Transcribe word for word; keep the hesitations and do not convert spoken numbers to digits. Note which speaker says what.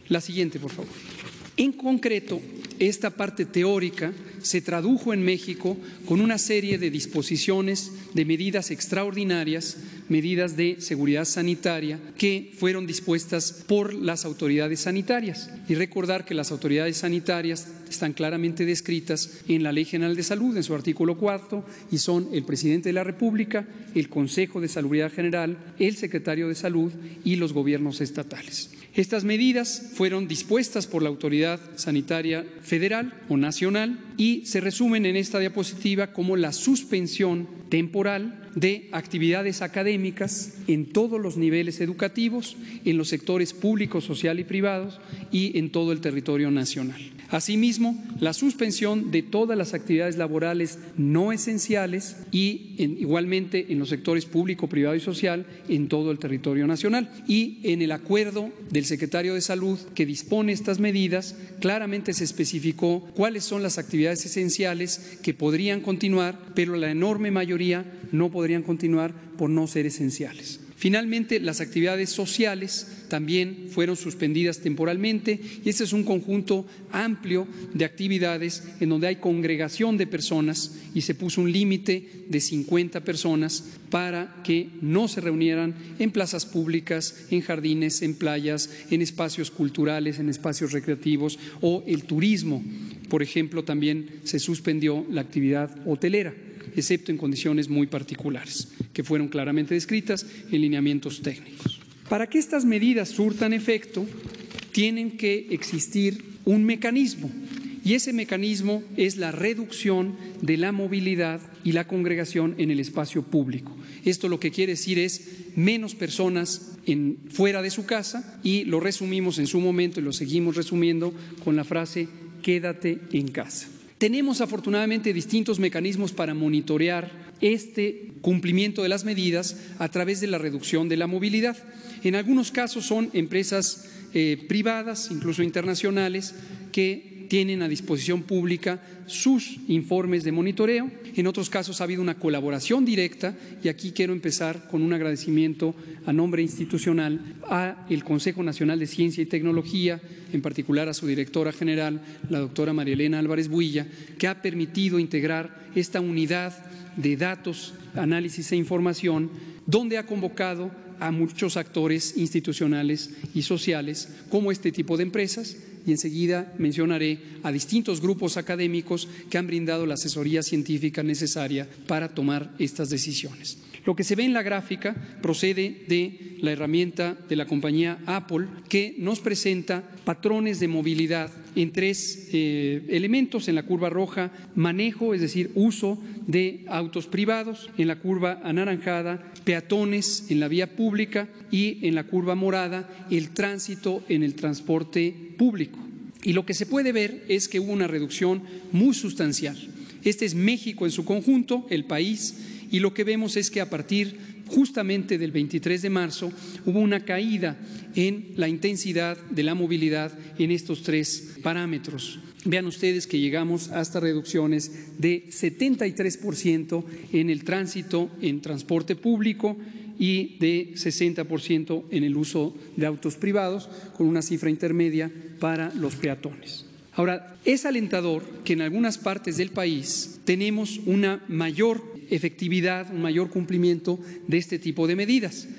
Speaker 1: La siguiente, por favor. En concreto, esta parte teórica se tradujo en México con una serie de disposiciones de medidas extraordinarias, medidas de seguridad sanitaria que fueron dispuestas por las autoridades sanitarias. Y recordar que las autoridades sanitarias están claramente descritas en la Ley General de Salud, en su artículo cuarto, y son el Presidente de la República, el Consejo de Salubridad General, el Secretario de Salud y los gobiernos estatales. Estas medidas fueron dispuestas por la Autoridad Sanitaria Federal o Nacional y se resumen en esta diapositiva como la suspensión temporal de actividades académicas en todos los niveles educativos, en los sectores público, social y privados y en todo el territorio nacional. Asimismo, la suspensión de todas las actividades laborales no esenciales y en, igualmente en los sectores público, privado y social en todo el territorio nacional. Y en el acuerdo del secretario de Salud que dispone estas medidas, claramente se especificó cuáles son las actividades esenciales que podrían continuar, pero la enorme mayoría no podrían continuar por no ser esenciales. Finalmente, las actividades sociales también fueron suspendidas temporalmente y este es un conjunto amplio de actividades en donde hay congregación de personas y se puso un límite de cincuenta personas para que no se reunieran en plazas públicas, en jardines, en playas, en espacios culturales, en espacios recreativos o el turismo. Por ejemplo, también se suspendió la actividad hotelera, excepto en condiciones muy particulares, que fueron claramente descritas en lineamientos técnicos. Para que estas medidas surtan efecto, tienen que existir un mecanismo, y ese mecanismo es la reducción de la movilidad y la congregación en el espacio público. Esto lo que quiere decir es menos personas en, fuera de su casa, y lo resumimos en su momento y lo seguimos resumiendo con la frase «quédate en casa». Tenemos afortunadamente distintos mecanismos para monitorear este cumplimiento de las medidas a través de la reducción de la movilidad. En algunos casos son empresas eh, privadas, incluso internacionales, que tienen a disposición pública sus informes de monitoreo. En otros casos ha habido una colaboración directa y aquí quiero empezar con un agradecimiento a nombre institucional al Consejo Nacional de Ciencia y Tecnología, en particular a su directora general, la doctora María Elena Álvarez Builla, que ha permitido integrar esta unidad de datos, análisis e información, donde ha convocado a muchos actores institucionales y sociales como este tipo de empresas, y enseguida mencionaré a distintos grupos académicos que han brindado la asesoría científica necesaria para tomar estas decisiones. Lo que se ve en la gráfica procede de la herramienta de la compañía Apple, que nos presenta patrones de movilidad en tres eh, elementos. En la curva roja, manejo, es decir, uso de autos privados; en la curva anaranjada, peatones en la vía pública; y en la curva morada, el tránsito en el transporte público. Y lo que se puede ver es que hubo una reducción muy sustancial. Este es México en su conjunto, el país, y lo que vemos es que a partir justamente del veintitrés de marzo hubo una caída en la intensidad de la movilidad en estos tres parámetros. Vean ustedes que llegamos hasta reducciones de setenta y tres por ciento en el tránsito en transporte público y de sesenta por ciento en el uso de autos privados, con una cifra intermedia para los peatones. Ahora, es alentador que en algunas partes del país tenemos una mayor efectividad, un mayor cumplimiento de este tipo de medidas.